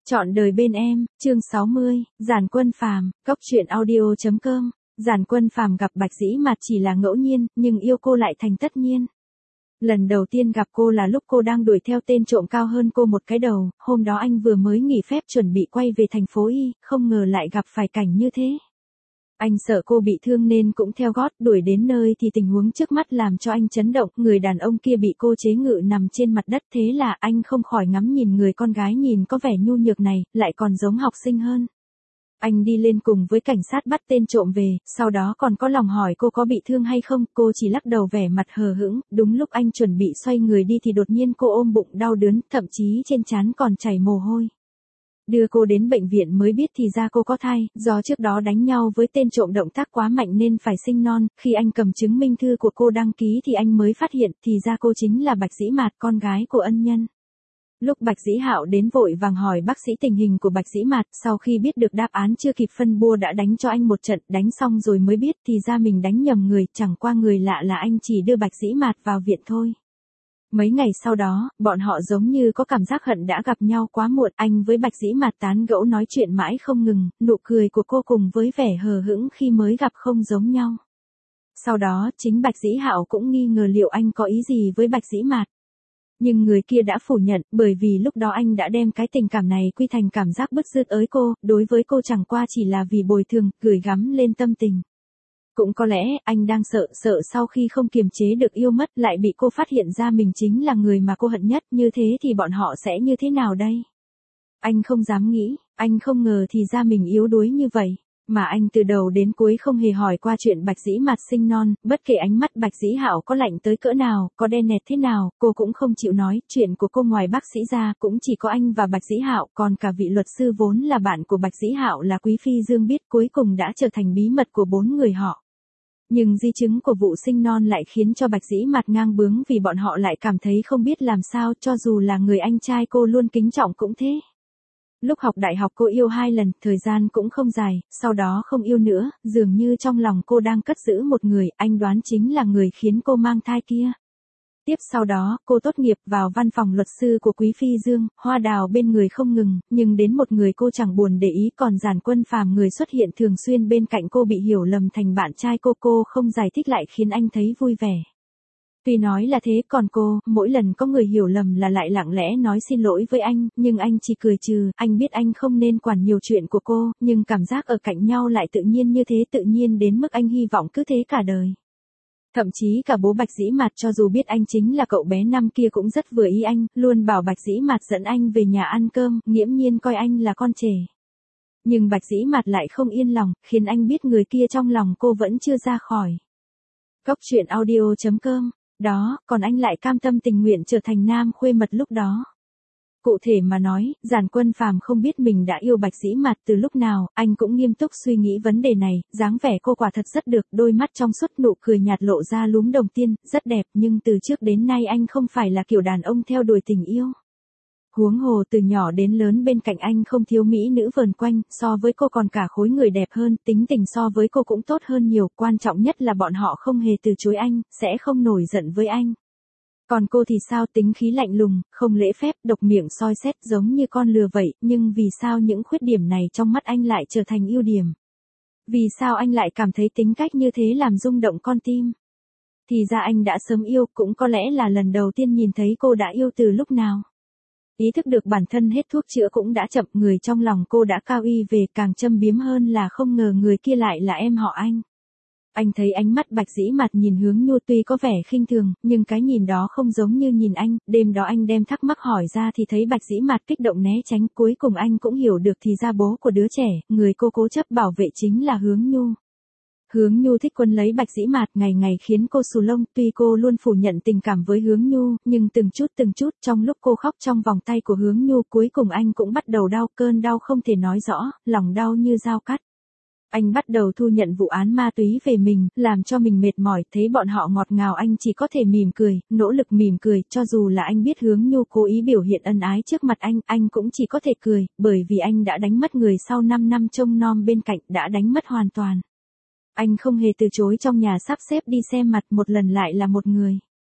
Chọn đời bên em, chương 60, Giản Quân Phàm, Cốc truyện audio.com. Giản Quân Phàm gặp Bạch Dĩ Mạt chỉ là ngẫu nhiên, nhưng yêu cô lại thành tất nhiên. Lần đầu tiên gặp cô là lúc cô đang đuổi theo tên trộm cao hơn cô một cái đầu, hôm đó anh vừa mới nghỉ phép chuẩn bị quay về thành phố Y, không ngờ lại gặp phải cảnh như thế. Anh sợ cô bị thương nên cũng theo gót, đuổi đến nơi thì tình huống trước mắt làm cho anh chấn động, người đàn ông kia bị cô chế ngự nằm trên mặt đất, thế là anh không khỏi ngắm nhìn người con gái nhìn có vẻ nhu nhược này, lại còn giống học sinh hơn. Anh đi lên cùng với cảnh sát bắt tên trộm về, sau đó còn có lòng hỏi cô có bị thương hay không, cô chỉ lắc đầu vẻ mặt hờ hững, đúng lúc anh chuẩn bị xoay người đi thì đột nhiên cô ôm bụng đau đớn, thậm chí trên trán còn chảy mồ hôi. Đưa cô đến bệnh viện mới biết thì ra cô có thai, do trước đó đánh nhau với tên trộm động tác quá mạnh nên phải sinh non, khi anh cầm chứng minh thư của cô đăng ký thì anh mới phát hiện thì ra cô chính là Bạch Dĩ Mạt, con gái của ân nhân. Lúc Bạch Dĩ Hạo đến vội vàng hỏi bác sĩ tình hình của Bạch Dĩ Mạt, sau khi biết được đáp án chưa kịp phân bua đã đánh cho anh một trận, đánh xong rồi mới biết thì ra mình đánh nhầm người, chẳng qua người lạ là anh chỉ đưa Bạch Dĩ Mạt vào viện thôi. Mấy ngày sau đó, bọn họ giống như có cảm giác hận đã gặp nhau quá muộn, anh với Bạch Dĩ Mạt tán gẫu nói chuyện mãi không ngừng, nụ cười của cô cùng với vẻ hờ hững khi mới gặp không giống nhau. Sau đó, chính Bạch Dĩ Hạo cũng nghi ngờ liệu anh có ý gì với Bạch Dĩ Mạt. Nhưng người kia đã phủ nhận, bởi vì lúc đó anh đã đem cái tình cảm này quy thành cảm giác bứt rứt ới cô, đối với cô chẳng qua chỉ là vì bồi thường, gửi gắm lên tâm tình. Cũng có lẽ, anh đang sợ sau khi không kiềm chế được yêu mất lại bị cô phát hiện ra mình chính là người mà cô hận nhất, như thế thì bọn họ sẽ như thế nào đây? Anh không dám nghĩ, anh không ngờ thì ra mình yếu đuối như vậy. Mà anh từ đầu đến cuối không hề hỏi qua chuyện Bạch Dĩ Mạt sinh non, bất kể ánh mắt Bạch Dĩ Hạo có lạnh tới cỡ nào, có đen nẹt thế nào, cô cũng không chịu nói, chuyện của cô ngoài bác sĩ ra cũng chỉ có anh và Bạch Dĩ Hạo, còn cả vị luật sư vốn là bạn của Bạch Dĩ Hạo là Quý Phi Dương biết cuối cùng đã trở thành bí mật của 4 người họ. Nhưng di chứng của vụ sinh non lại khiến cho Bạch Dĩ Mạt ngang bướng vì bọn họ lại cảm thấy không biết làm sao, cho dù là người anh trai cô luôn kính trọng cũng thế. Lúc học đại học cô yêu 2 lần, thời gian cũng không dài, sau đó không yêu nữa, dường như trong lòng cô đang cất giữ một người, anh đoán chính là người khiến cô mang thai kia. Tiếp sau đó, cô tốt nghiệp vào văn phòng luật sư của Quý Phi Dương, hoa đào bên người không ngừng, nhưng đến một người cô chẳng buồn để ý, còn Giản Quân Phàm người xuất hiện thường xuyên bên cạnh cô bị hiểu lầm thành bạn trai cô không giải thích lại khiến anh thấy vui vẻ. Tuy nói là thế, còn cô, mỗi lần có người hiểu lầm là lại lặng lẽ nói xin lỗi với anh, nhưng anh chỉ cười trừ, anh biết anh không nên quản nhiều chuyện của cô, nhưng cảm giác ở cạnh nhau lại tự nhiên như thế, tự nhiên đến mức anh hy vọng cứ thế cả đời. Thậm chí cả bố Bạch Dĩ Mạt cho dù biết anh chính là cậu bé năm kia cũng rất vừa ý anh, luôn bảo Bạch Dĩ Mạt dẫn anh về nhà ăn cơm, nghiễm nhiên coi anh là con trẻ. Nhưng Bạch Dĩ Mạt lại không yên lòng, khiến anh biết người kia trong lòng cô vẫn chưa ra khỏi. Cốc truyện audio.com. Đó, còn anh lại cam tâm tình nguyện trở thành nam khuê mật lúc đó. Cụ thể mà nói, Giản Quân Phàm không biết mình đã yêu Bạch Dĩ Mạt từ lúc nào, anh cũng nghiêm túc suy nghĩ vấn đề này, dáng vẻ cô quả thật rất được, đôi mắt trong suốt, nụ cười nhạt lộ ra lúm đồng tiền, rất đẹp, nhưng từ trước đến nay anh không phải là kiểu đàn ông theo đuổi tình yêu. Huống hồ từ nhỏ đến lớn bên cạnh anh không thiếu mỹ nữ vờn quanh, so với cô còn cả khối người đẹp hơn, tính tình so với cô cũng tốt hơn nhiều, quan trọng nhất là bọn họ không hề từ chối anh, sẽ không nổi giận với anh. Còn cô thì sao, tính khí lạnh lùng, không lễ phép, độc miệng soi xét giống như con lừa vậy, nhưng vì sao những khuyết điểm này trong mắt anh lại trở thành ưu điểm? Vì sao anh lại cảm thấy tính cách như thế làm rung động con tim? Thì ra anh đã sớm yêu, cũng có lẽ là lần đầu tiên nhìn thấy cô đã yêu từ lúc nào. Ý thức được bản thân hết thuốc chữa cũng đã chậm, người trong lòng cô đã cao y về, càng châm biếm hơn là không ngờ người kia lại là em họ anh. Anh thấy ánh mắt Bạch Dĩ Mạt nhìn Hướng Nhu tuy có vẻ khinh thường, nhưng cái nhìn đó không giống như nhìn anh, đêm đó anh đem thắc mắc hỏi ra thì thấy Bạch Dĩ Mạt kích động né tránh, cuối cùng anh cũng hiểu được thì ra bố của đứa trẻ, người cô cố chấp bảo vệ chính là Hướng Nhu. Hướng Nhu thích quấn lấy Bạch Dĩ Mạt, ngày ngày khiến cô xù lông, tuy cô luôn phủ nhận tình cảm với Hướng Nhu, nhưng từng chút, trong lúc cô khóc trong vòng tay của Hướng Nhu, cuối cùng anh cũng bắt đầu đau, cơn đau không thể nói rõ, lòng đau như dao cắt. Anh bắt đầu thu nhận vụ án ma túy về mình, làm cho mình mệt mỏi, thấy bọn họ ngọt ngào anh chỉ có thể mỉm cười, nỗ lực mỉm cười, cho dù là anh biết Hướng Nhu cố ý biểu hiện ân ái trước mặt anh cũng chỉ có thể cười, bởi vì anh đã đánh mất người sau 5 năm trông nom bên cạnh, đã đánh mất hoàn toàn. Anh không hề từ chối trong nhà sắp xếp đi xem mặt, một lần lại là một người.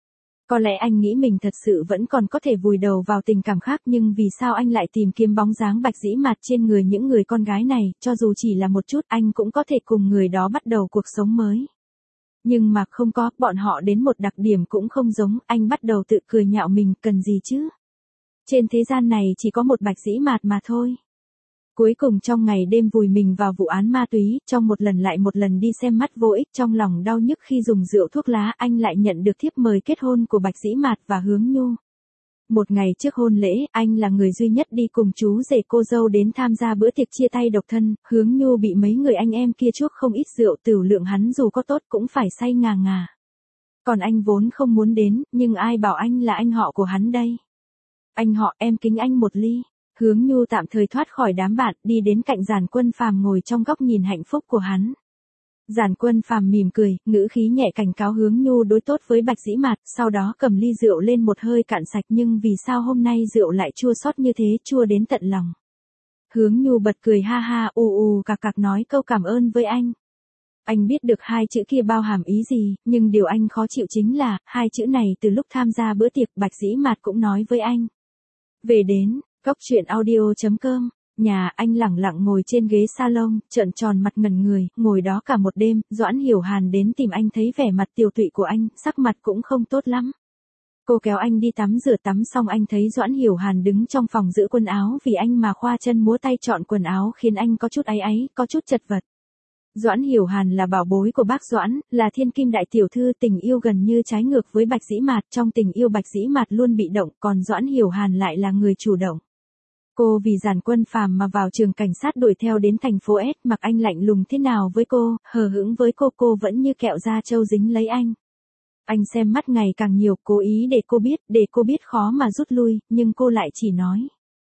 Có lẽ anh nghĩ mình thật sự vẫn còn có thể vùi đầu vào tình cảm khác, nhưng vì sao anh lại tìm kiếm bóng dáng Bạch Dĩ Mạt trên người những người con gái này, cho dù chỉ là một chút anh cũng có thể cùng người đó bắt đầu cuộc sống mới. Nhưng mà không có, bọn họ đến một đặc điểm cũng không giống, anh bắt đầu tự cười nhạo mình, cần gì chứ? Trên thế gian này chỉ có một Bạch Dĩ Mạt mà thôi. Cuối cùng trong ngày đêm vùi mình vào vụ án ma túy, trong một lần lại một lần đi xem mắt vô ích, trong lòng đau nhức khi dùng rượu thuốc lá, anh lại nhận được thiếp mời kết hôn của Bạch Dĩ Mạt và Hướng Nhu. Một ngày trước hôn lễ, anh là người duy nhất đi cùng chú rể cô dâu đến tham gia bữa tiệc chia tay độc thân, Hướng Nhu bị mấy người anh em kia chuốc không ít rượu, tửu lượng hắn dù có tốt cũng phải say ngà ngà. Còn anh vốn không muốn đến, nhưng ai bảo anh là anh họ của hắn đây? Anh họ, em kính anh một ly. Hướng Nhu tạm thời thoát khỏi đám bạn, đi đến cạnh Giản Quân Phàm ngồi trong góc nhìn hạnh phúc của hắn. Giản Quân Phàm mỉm cười, ngữ khí nhẹ cảnh cáo Hướng Nhu đối tốt với Bạch Dĩ Mạt, sau đó cầm ly rượu lên một hơi cạn sạch, nhưng vì sao hôm nay rượu lại chua xót như thế, chua đến tận lòng. Hướng Nhu bật cười ha ha, cạc cạc nói câu cảm ơn với anh. Anh biết được hai chữ kia bao hàm ý gì, nhưng điều anh khó chịu chính là, hai chữ này từ lúc tham gia bữa tiệc Bạch Dĩ Mạt cũng nói với anh. Về đến Cốc truyện audio.com, nhà anh lẳng lặng ngồi trên ghế salon, trợn tròn mặt ngẩn người, ngồi đó cả một đêm, Doãn Hiểu Hàn đến tìm anh thấy vẻ mặt tiều tụy của anh, sắc mặt cũng không tốt lắm. Cô kéo anh đi tắm rửa, tắm xong anh thấy Doãn Hiểu Hàn đứng trong phòng giữ quần áo, vì anh mà khoa chân múa tay chọn quần áo khiến anh có chút áy áy, có chút chật vật. Doãn Hiểu Hàn là bảo bối của bác Doãn, là thiên kim đại tiểu thư, tình yêu gần như trái ngược với Bạch Dĩ Mạt, trong tình yêu Bạch Dĩ Mạt luôn bị động, còn Doãn Hiểu Hàn lại là người chủ động. Cô vì Giản Quân Phàm mà vào trường cảnh sát đuổi theo đến thành phố S, mặc anh lạnh lùng thế nào với cô, hờ hững với cô vẫn như kẹo da trâu dính lấy anh. Anh xem mắt ngày càng nhiều, cố ý để cô biết khó mà rút lui, nhưng cô lại chỉ nói.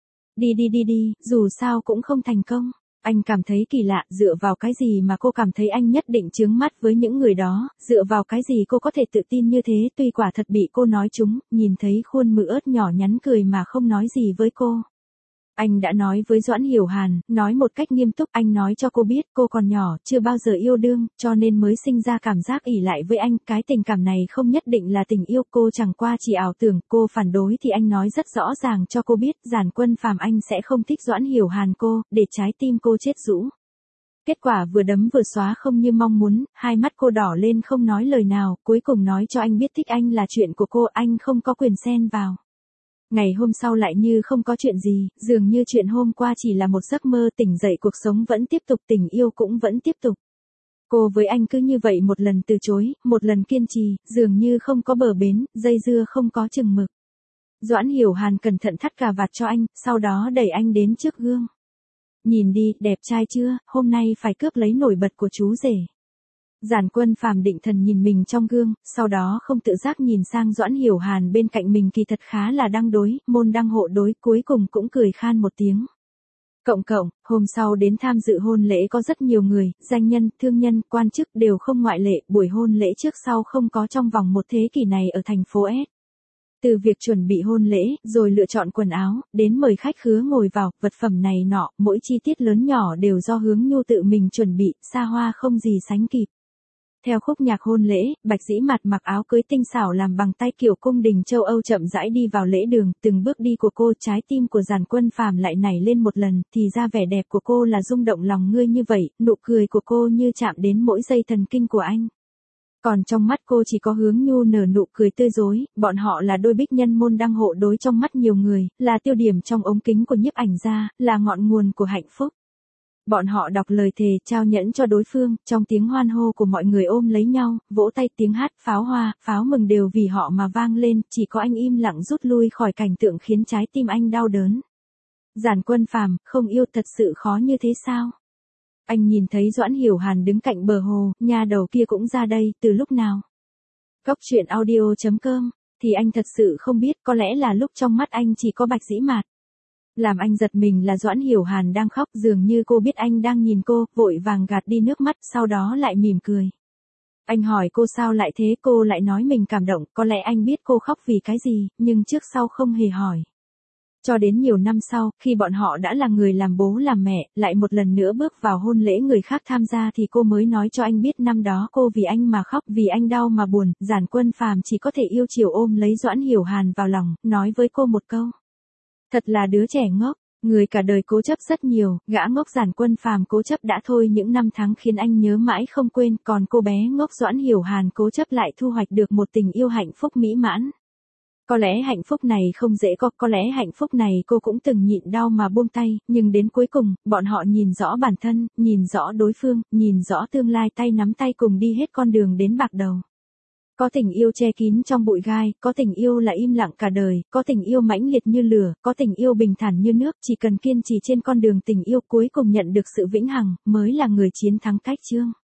Đi, dù sao cũng không thành công. Anh cảm thấy kỳ lạ, dựa vào cái gì mà cô cảm thấy anh nhất định chướng mắt với những người đó, dựa vào cái gì cô có thể tự tin như thế, tuy quả thật bị cô nói trúng, nhìn thấy khuôn mự ớt nhỏ nhắn cười mà không nói gì với cô. Anh đã nói với Doãn Hiểu Hàn, nói một cách nghiêm túc, anh nói cho cô biết cô còn nhỏ, chưa bao giờ yêu đương, cho nên mới sinh ra cảm giác ỷ lại với anh, cái tình cảm này không nhất định là tình yêu, cô chẳng qua chỉ ảo tưởng, cô phản đối thì anh nói rất rõ ràng cho cô biết, Giản Quân Phàm anh sẽ không thích Doãn Hiểu Hàn cô, để trái tim cô chết rũ. Kết quả vừa đấm vừa xóa không như mong muốn, hai mắt cô đỏ lên không nói lời nào, cuối cùng nói cho anh biết thích anh là chuyện của cô, anh không có quyền xen vào. Ngày hôm sau lại như không có chuyện gì, dường như chuyện hôm qua chỉ là một giấc mơ, tỉnh dậy cuộc sống vẫn tiếp tục, tình yêu cũng vẫn tiếp tục. Cô với anh cứ như vậy một lần từ chối, một lần kiên trì, dường như không có bờ bến, dây dưa không có chừng mực. Doãn Hiểu Hàn cẩn thận thắt cà vạt cho anh, sau đó đẩy anh đến trước gương. Nhìn đi, đẹp trai chưa, hôm nay phải cướp lấy nổi bật của chú rể. Giản Quân Phàm định thần nhìn mình trong gương, sau đó không tự giác nhìn sang Doãn Hiểu Hàn bên cạnh mình, kỳ thật khá là đang đối, môn đăng hộ đối, cuối cùng cũng cười khan một tiếng. Cộng, hôm sau đến tham dự hôn lễ có rất nhiều người, danh nhân, thương nhân, quan chức đều không ngoại lệ, buổi hôn lễ trước sau không có trong vòng một thế kỷ này ở thành phố S. Từ việc chuẩn bị hôn lễ, rồi lựa chọn quần áo, đến mời khách khứa ngồi vào, vật phẩm này nọ, mỗi chi tiết lớn nhỏ đều do Hướng Nhu tự mình chuẩn bị, xa hoa không gì sánh kịp. Theo khúc nhạc hôn lễ, Bạch Dĩ Mạt mặc áo cưới tinh xảo làm bằng tay kiểu cung đình châu Âu chậm rãi đi vào lễ đường, từng bước đi của cô, trái tim của Giản Quân Phàm lại nảy lên một lần, thì ra vẻ đẹp của cô là rung động lòng ngươi như vậy, nụ cười của cô như chạm đến mỗi dây thần kinh của anh. Còn trong mắt cô chỉ có Hướng Nhu nở nụ cười tươi rói, bọn họ là đôi bích nhân môn đăng hộ đối trong mắt nhiều người, là tiêu điểm trong ống kính của nhiếp ảnh gia, là ngọn nguồn của hạnh phúc. Bọn họ đọc lời thề trao nhẫn cho đối phương, trong tiếng hoan hô của mọi người ôm lấy nhau, vỗ tay, tiếng hát, pháo hoa, pháo mừng đều vì họ mà vang lên, chỉ có anh im lặng rút lui khỏi cảnh tượng khiến trái tim anh đau đớn. Giản Quân Phàm, không yêu thật sự khó như thế sao? Anh nhìn thấy Doãn Hiểu Hàn đứng cạnh bờ hồ, nhà đầu kia cũng ra đây, từ lúc nào? Cốc truyện audio.com, thì anh thật sự không biết, có lẽ là lúc trong mắt anh chỉ có Bạch Dĩ Mạt. Làm anh giật mình là Doãn Hiểu Hàn đang khóc, dường như cô biết anh đang nhìn cô, vội vàng gạt đi nước mắt, sau đó lại mỉm cười. Anh hỏi cô sao lại thế, cô lại nói mình cảm động, có lẽ anh biết cô khóc vì cái gì, nhưng trước sau không hề hỏi. Cho đến nhiều năm sau, khi bọn họ đã là người làm bố làm mẹ, lại một lần nữa bước vào hôn lễ người khác tham gia thì cô mới nói cho anh biết năm đó cô vì anh mà khóc, vì anh đau mà buồn, Giản Quân Phàm chỉ có thể yêu chiều ôm lấy Doãn Hiểu Hàn vào lòng, nói với cô một câu. Thật là đứa trẻ ngốc, người cả đời cố chấp rất nhiều, gã ngốc Giản Quân Phàm cố chấp đã thôi những năm tháng khiến anh nhớ mãi không quên, còn cô bé ngốc Doãn Hiểu Hàn cố chấp lại thu hoạch được một tình yêu hạnh phúc mỹ mãn. Có lẽ hạnh phúc này không dễ có lẽ hạnh phúc này cô cũng từng nhịn đau mà buông tay, nhưng đến cuối cùng, bọn họ nhìn rõ bản thân, nhìn rõ đối phương, nhìn rõ tương lai tay nắm tay cùng đi hết con đường đến bạc đầu. Có tình yêu che kín trong bụi gai, có tình yêu là im lặng cả đời, có tình yêu mãnh liệt như lửa, có tình yêu bình thản như nước, chỉ cần kiên trì trên con đường tình yêu cuối cùng nhận được sự vĩnh hằng, mới là người chiến thắng cách chương.